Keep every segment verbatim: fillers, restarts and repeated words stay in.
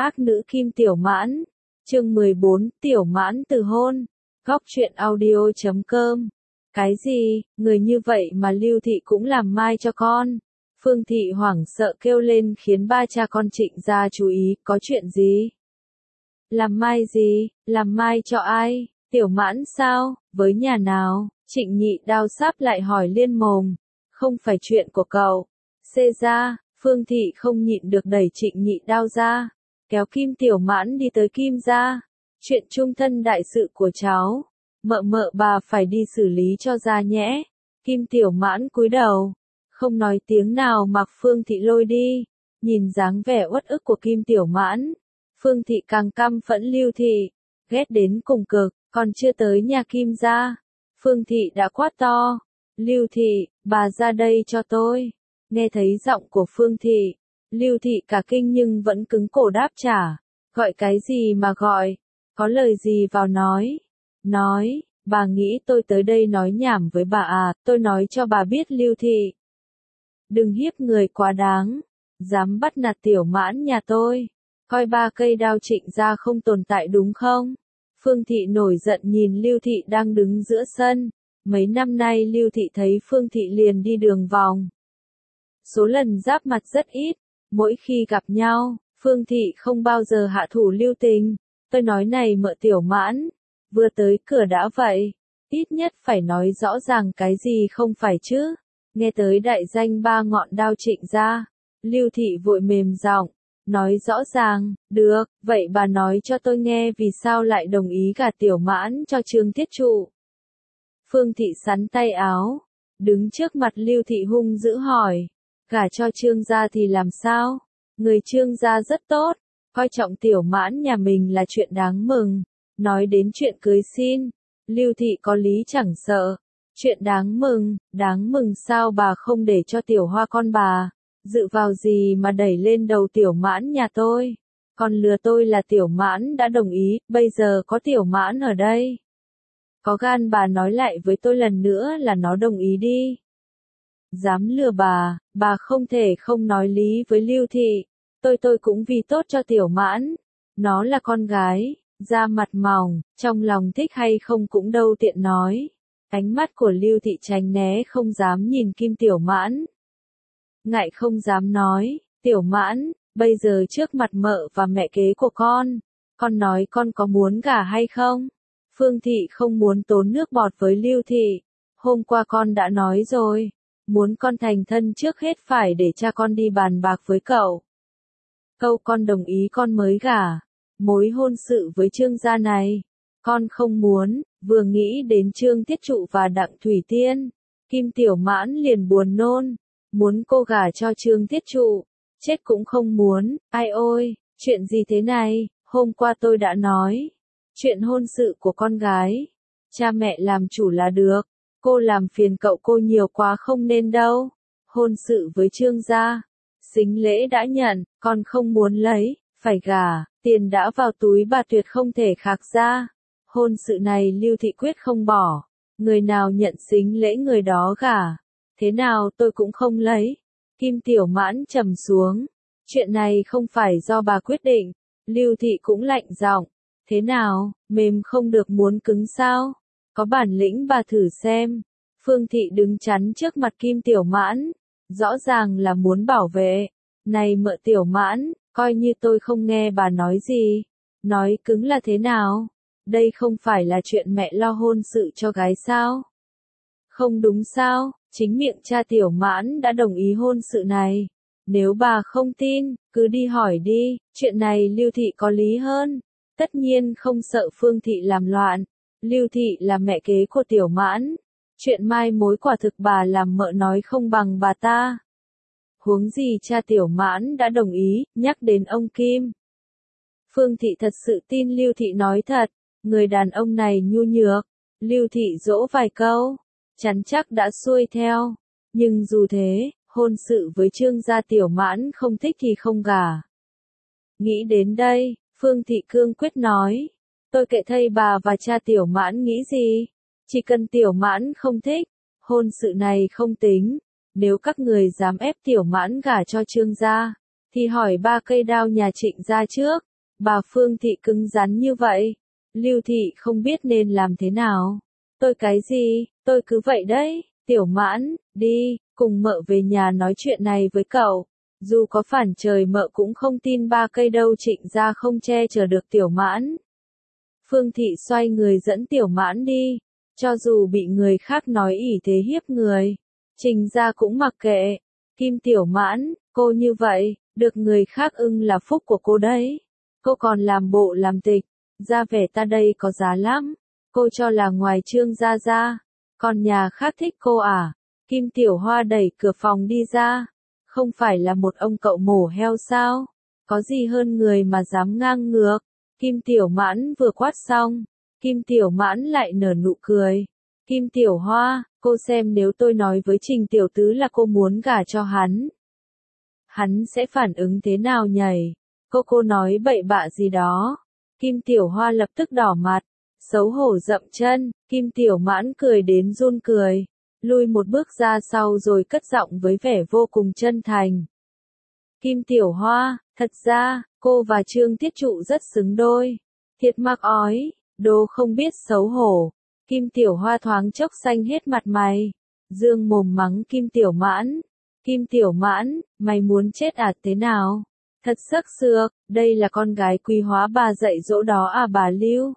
Ác nữ Kim Tiểu Mãn. Chương mười bốn, Tiểu Mãn từ hôn. Góc truyện audio chấm com. Cái gì, người như vậy mà Lưu Thị cũng làm mai cho con? Phương Thị hoảng sợ kêu lên khiến ba cha con Trịnh gia chú ý, có chuyện gì? Làm mai gì, làm mai cho ai? Tiểu Mãn sao, với nhà nào? Trịnh Nhị Đao sáp lại hỏi liên mồm. Không phải chuyện của cậu. Xê ra, Phương Thị không nhịn được đẩy Trịnh Nhị Đao ra, kéo Kim Tiểu Mãn đi tới Kim gia. Chuyện chung thân đại sự của cháu, mợ mợ bà phải đi xử lý cho ra nhẽ. Kim Tiểu Mãn cúi đầu, không nói tiếng nào mặc Phương Thị lôi đi. Nhìn dáng vẻ uất ức của Kim Tiểu Mãn, Phương Thị càng căm phẫn Lưu Thị, ghét đến cùng cực. Còn chưa tới nhà Kim gia, Phương Thị đã quát to. Lưu Thị, bà ra đây cho tôi. Nghe thấy giọng của Phương Thị, Lưu Thị cả kinh nhưng vẫn cứng cổ đáp trả. Gọi cái gì mà gọi? Có lời gì vào nói? Nói, bà nghĩ tôi tới đây nói nhảm với bà à? Tôi nói cho bà biết Lưu Thị, đừng hiếp người quá đáng. Dám bắt nạt Tiểu Mãn nhà tôi, coi ba cây đao Trịnh gia không tồn tại đúng không? Phương Thị nổi giận nhìn Lưu Thị đang đứng giữa sân. Mấy năm nay Lưu Thị thấy Phương Thị liền đi đường vòng. Số lần giáp mặt rất ít. Mỗi khi gặp nhau, Phương Thị không bao giờ hạ thủ lưu tình. Tôi nói này mợ Tiểu Mãn, vừa tới cửa đã vậy, ít nhất phải nói rõ ràng cái gì không phải chứ. Nghe tới đại danh ba ngọn đao Trịnh gia, Lưu Thị vội mềm giọng, nói rõ ràng. Được, vậy bà nói cho tôi nghe vì sao lại đồng ý gả Tiểu Mãn cho Trương Thiết Trụ. Phương Thị sắn tay áo, đứng trước mặt Lưu Thị hung dữ hỏi. Gả cho Trương gia thì làm sao? Người Trương gia rất tốt, coi trọng Tiểu Mãn nhà mình là chuyện đáng mừng. Nói đến chuyện cưới xin, Lưu Thị có lý chẳng sợ. Chuyện đáng mừng, đáng mừng sao bà không để cho Tiểu Hoa con bà? Dự vào gì mà đẩy lên đầu Tiểu Mãn nhà tôi? Còn lừa tôi là Tiểu Mãn đã đồng ý, bây giờ có Tiểu Mãn ở đây. Có gan bà nói lại với tôi lần nữa là nó đồng ý đi. Dám lừa bà, bà không thể không nói lý với Lưu Thị. Tôi tôi cũng vì tốt cho Tiểu Mãn. Nó là con gái, da mặt mỏng, trong lòng thích hay không cũng đâu tiện nói. Ánh mắt của Lưu Thị tránh né không dám nhìn Kim Tiểu Mãn. Ngại không dám nói, Tiểu Mãn, bây giờ trước mặt mợ và mẹ kế của con, con nói con có muốn gả hay không? Phương Thị không muốn tốn nước bọt với Lưu Thị. Hôm qua con đã nói rồi, muốn con thành thân trước hết phải để cha con đi bàn bạc với cậu. Câu con đồng ý con mới gả. Mối hôn sự với Trương gia này, con không muốn. Vừa nghĩ đến Trương Thiết Trụ và Đặng Thủy Tiên, Kim Tiểu Mãn liền buồn nôn. Muốn cô gả cho Trương Thiết Trụ, chết cũng không muốn. Ai ôi, chuyện gì thế này? Hôm qua tôi đã nói, chuyện hôn sự của con gái, cha mẹ làm chủ là được. Cô làm phiền cậu cô nhiều quá không nên đâu. Hôn sự với Trương gia, sính lễ đã nhận, con không muốn lấy, phải gả, tiền đã vào túi bà tuyệt không thể khạc ra. Hôn sự này Lưu Thị quyết không bỏ, người nào nhận sính lễ người đó gả. Thế nào tôi cũng không lấy. Kim Tiểu Mãn trầm xuống. Chuyện này không phải do bà quyết định. Lưu Thị cũng lạnh giọng. Thế nào, mềm không được muốn cứng sao? Có bản lĩnh bà thử xem. Phương Thị đứng chắn trước mặt Kim Tiểu Mãn, rõ ràng là muốn bảo vệ. Này mợ Tiểu Mãn, coi như tôi không nghe bà nói gì. Nói cứng là thế nào? Đây không phải là chuyện mẹ lo hôn sự cho gái sao? Không đúng sao? Chính miệng cha Tiểu Mãn đã đồng ý hôn sự này. Nếu bà không tin, cứ đi hỏi đi. Chuyện này Lưu Thị có lý hơn. Tất nhiên không sợ Phương Thị làm loạn. Lưu Thị là mẹ kế của Tiểu Mãn. Chuyện mai mối quả thực bà làm mợ nói không bằng bà ta. Huống gì cha Tiểu Mãn đã đồng ý, nhắc đến ông Kim. Phương Thị thật sự tin Lưu Thị nói thật. Người đàn ông này nhu nhược. Lưu Thị dỗ vài câu, chắn chắc đã xuôi theo. Nhưng dù thế, hôn sự với Trương gia Tiểu Mãn không thích thì không gả. Nghĩ đến đây, Phương Thị cương quyết nói. Tôi kệ thây bà và cha Tiểu Mãn nghĩ gì. Chỉ cần Tiểu Mãn không thích, hôn sự này không tính. Nếu các người dám ép Tiểu Mãn gả cho Trương gia, thì hỏi ba cây đao nhà Trịnh gia trước. Bà Phương Thị cứng rắn như vậy. Lưu Thị không biết nên làm thế nào. Tôi cái gì, tôi cứ vậy đấy. Tiểu Mãn, đi, cùng mợ về nhà nói chuyện này với cậu. Dù có phản trời mợ cũng không tin ba cây đâu. Trịnh gia không che chở được Tiểu Mãn. Phương Thị xoay người dẫn Tiểu Mãn đi. Cho dù bị người khác nói ỷ thế hiếp người, Trình gia cũng mặc kệ. Kim Tiểu Mãn, cô như vậy, được người khác ưng là phúc của cô đấy. Cô còn làm bộ làm tịch, ra vẻ ta đây có giá lắm. Cô cho là ngoài Trương gia ra, còn nhà khác thích cô à? Kim Tiểu Hoa đẩy cửa phòng đi ra. Không phải là một ông cậu mổ heo sao? Có gì hơn người mà dám ngang ngược? Kim Tiểu Mãn vừa quát xong, Kim Tiểu Mãn lại nở nụ cười. Kim Tiểu Hoa, cô xem nếu tôi nói với Trình Tiểu Tứ là cô muốn gả cho hắn, hắn sẽ phản ứng thế nào nhảy? Cô cô nói bậy bạ gì đó. Kim Tiểu Hoa lập tức đỏ mặt, xấu hổ dậm chân. Kim Tiểu Mãn cười đến run cười, lui một bước ra sau rồi cất giọng với vẻ vô cùng chân thành. Kim Tiểu Hoa, thật ra, cô và Trương Tiết Trụ rất xứng đôi. Thiệt mắc ói, đồ không biết xấu hổ. Kim Tiểu Hoa thoáng chốc xanh hết mặt mày, dương mồm mắng Kim Tiểu Mãn. Kim Tiểu Mãn, mày muốn chết à thế nào? Thật sắc sược, đây là con gái Quý Hóa bà dạy dỗ đó à bà Lưu?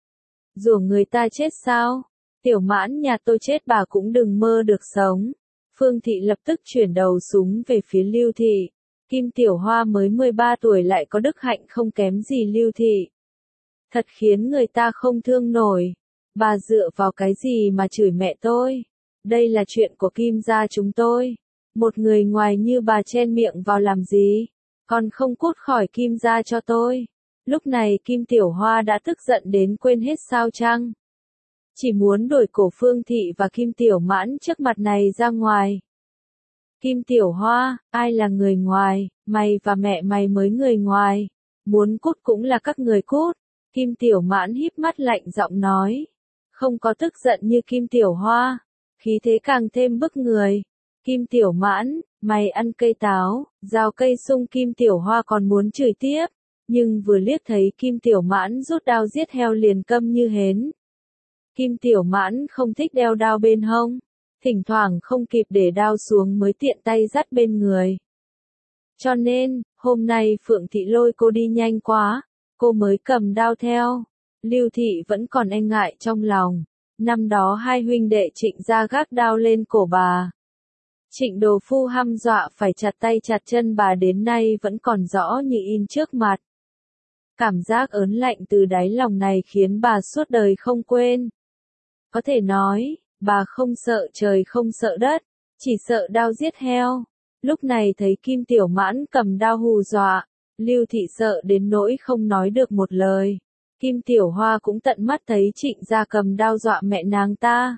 Rủa người ta chết sao? Tiểu Mãn nhà tôi chết bà cũng đừng mơ được sống. Phương Thị lập tức chuyển đầu súng về phía Lưu Thị. Kim Tiểu Hoa mới mười ba tuổi lại có đức hạnh không kém gì Lưu Thị. Thật khiến người ta không thương nổi. Bà dựa vào cái gì mà chửi mẹ tôi? Đây là chuyện của Kim gia chúng tôi. Một người ngoài như bà chen miệng vào làm gì? Còn không cút khỏi Kim gia cho tôi. Lúc này Kim Tiểu Hoa đã tức giận đến quên hết sao chăng? Chỉ muốn đuổi cổ Phương Thị và Kim Tiểu Mãn trước mặt này ra ngoài. Kim Tiểu Hoa, ai là người ngoài? Mày và mẹ mày mới người ngoài. Muốn cút cũng là các người cút. Kim Tiểu Mãn híp mắt lạnh giọng nói. Không có tức giận như Kim Tiểu Hoa. Khí thế càng thêm bức người. Kim Tiểu Mãn, mày ăn cây táo, rào cây sung. Kim Tiểu Hoa còn muốn chửi tiếp. Nhưng vừa liếc thấy Kim Tiểu Mãn rút đao giết heo liền câm như hến. Kim Tiểu Mãn không thích đeo đao bên hông. Thỉnh thoảng không kịp để đao xuống mới tiện tay dắt bên người. Cho nên, hôm nay Phượng Thị lôi cô đi nhanh quá, cô mới cầm đao theo. Lưu Thị vẫn còn e ngại trong lòng. Năm đó hai huynh đệ Trịnh gia gác đao lên cổ bà. Trịnh Đồ Phu hăm dọa phải chặt tay chặt chân bà đến nay vẫn còn rõ như in trước mặt. Cảm giác ớn lạnh từ đáy lòng này khiến bà suốt đời không quên. Có thể nói, bà không sợ trời không sợ đất, chỉ sợ đao giết heo. Lúc này thấy Kim Tiểu Mãn cầm đao hù dọa, Lưu Thị sợ đến nỗi không nói được một lời. Kim Tiểu Hoa cũng tận mắt thấy Trịnh gia cầm đao dọa mẹ nàng ta.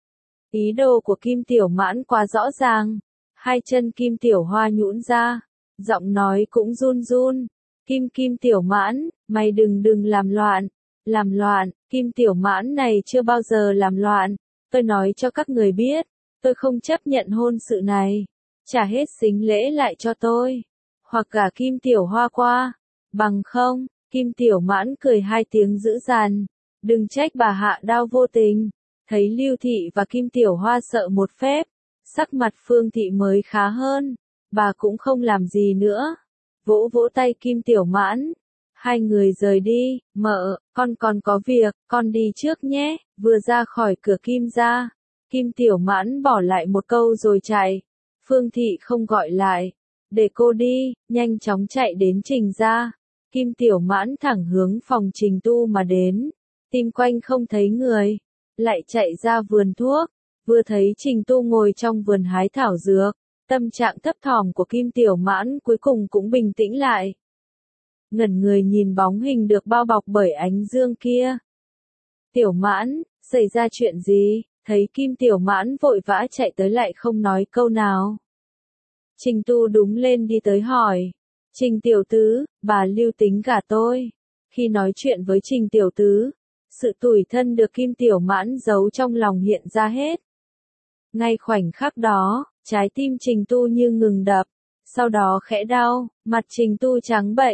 Ý đồ của Kim Tiểu Mãn quá rõ ràng. Hai chân Kim Tiểu Hoa nhũn ra, giọng nói cũng run run. Kim Kim Tiểu Mãn, mày đừng đừng làm loạn. Làm loạn, Kim Tiểu Mãn này chưa bao giờ làm loạn. Tôi nói cho các người biết, tôi không chấp nhận hôn sự này. Trả hết sính lễ lại cho tôi. Hoặc gả Kim Tiểu Hoa qua. Bằng không, Kim Tiểu Mãn cười hai tiếng dữ dằn. Đừng trách bà hạ đao vô tình. Thấy Lưu Thị và Kim Tiểu Hoa sợ một phép. Sắc mặt Phương Thị mới khá hơn. Bà cũng không làm gì nữa. Vỗ vỗ tay Kim Tiểu Mãn. Hai người rời đi. Mợ, con còn có việc, con đi trước nhé. Vừa ra khỏi cửa Kim gia, Kim Tiểu Mãn bỏ lại một câu rồi chạy. Phương Thị không gọi lại. Để cô đi, nhanh chóng chạy đến Trình gia. Kim Tiểu Mãn thẳng hướng phòng Trình Tu mà đến. Tìm quanh không thấy người. Lại chạy ra vườn thuốc. Vừa thấy Trình Tu ngồi trong vườn hái thảo dược. Tâm trạng thấp thỏm của Kim Tiểu Mãn cuối cùng cũng bình tĩnh lại. Ngẩn người nhìn bóng hình được bao bọc bởi ánh dương kia. Tiểu Mãn, xảy ra chuyện gì? Thấy Kim Tiểu Mãn vội vã chạy tới lại không nói câu nào. Trình Tu đúng lên đi tới hỏi. Trình Tiểu Tứ, bà Lưu tính gả tôi. Khi nói chuyện với Trình Tiểu Tứ, sự tủi thân được Kim Tiểu Mãn giấu trong lòng hiện ra hết. Ngay khoảnh khắc đó, trái tim Trình Tu như ngừng đập. Sau đó khẽ đau, mặt Trình Tu trắng bệnh.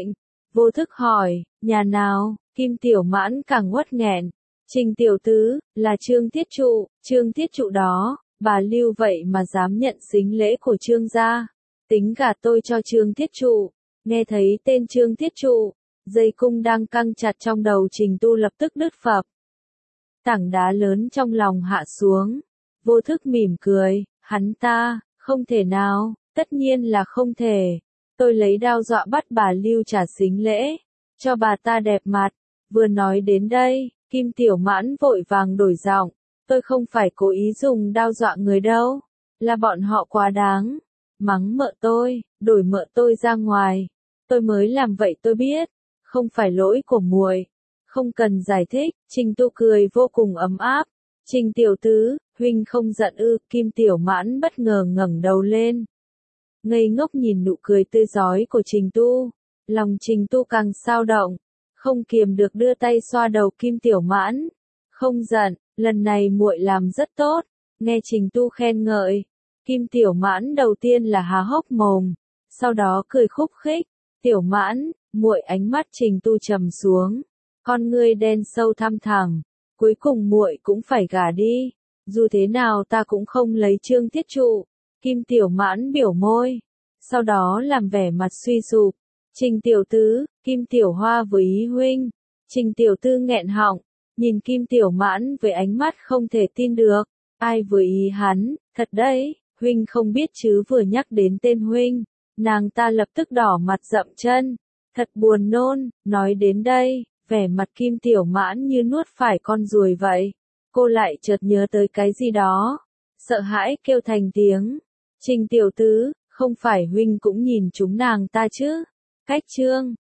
Vô thức hỏi, nhà nào? Kim Tiểu Mãn càng uất nghẹn. Trình tiểu tứ, là Trương Thiết Trụ, Trương Thiết Trụ đó, bà Lưu vậy mà dám nhận sính lễ của Trương gia. Tính gả tôi cho Trương Thiết Trụ. Nghe thấy tên Trương Thiết Trụ, dây cung đang căng chặt trong đầu Trình Tu lập tức đứt phập. Tảng đá lớn trong lòng hạ xuống. Vô thức mỉm cười, hắn ta, không thể nào, tất nhiên là không thể. Tôi lấy đao dọa bắt bà Lưu trả sính lễ, cho bà ta đẹp mặt. Vừa nói đến đây, Kim Tiểu Mãn vội vàng đổi giọng, tôi không phải cố ý dùng đao dọa người đâu, là bọn họ quá đáng, mắng mợ tôi, đuổi mợ tôi ra ngoài, tôi mới làm vậy tôi biết, không phải lỗi của muội, không cần giải thích. Trình Tu cười vô cùng ấm áp, Trình tiểu tứ, huynh không giận ư? Kim Tiểu Mãn bất ngờ ngẩng đầu lên, ngây ngốc nhìn nụ cười tươi rói của Trình Tu, lòng Trình Tu càng xao động. Không kiềm được đưa tay xoa đầu Kim Tiểu Mãn. Không giận, lần này muội làm rất tốt. Nghe Trình Tu khen ngợi, Kim Tiểu Mãn đầu tiên là há hốc mồm, sau đó cười khúc khích. Tiểu Mãn, muội. Ánh mắt Trình Tu trầm xuống, con ngươi đen sâu thăm thẳm. Cuối cùng muội cũng phải gả đi, dù thế nào ta cũng không lấy Trương Thiết Trụ. Kim Tiểu Mãn biểu môi, sau đó làm vẻ mặt suy sụp. Trình tiểu tứ, Kim Tiểu Hoa với ý huynh. Trình tiểu tư nghẹn họng, nhìn Kim Tiểu Mãn với ánh mắt không thể tin được. Ai với ý hắn, thật đấy, huynh không biết chứ, vừa nhắc đến tên huynh, nàng ta lập tức đỏ mặt dậm chân. Thật buồn nôn. Nói đến đây, vẻ mặt Kim Tiểu Mãn như nuốt phải con ruồi vậy. Cô lại chợt nhớ tới cái gì đó, sợ hãi kêu thành tiếng. Trình tiểu tứ, không phải huynh cũng nhìn chúng nàng ta chứ? Cách Trương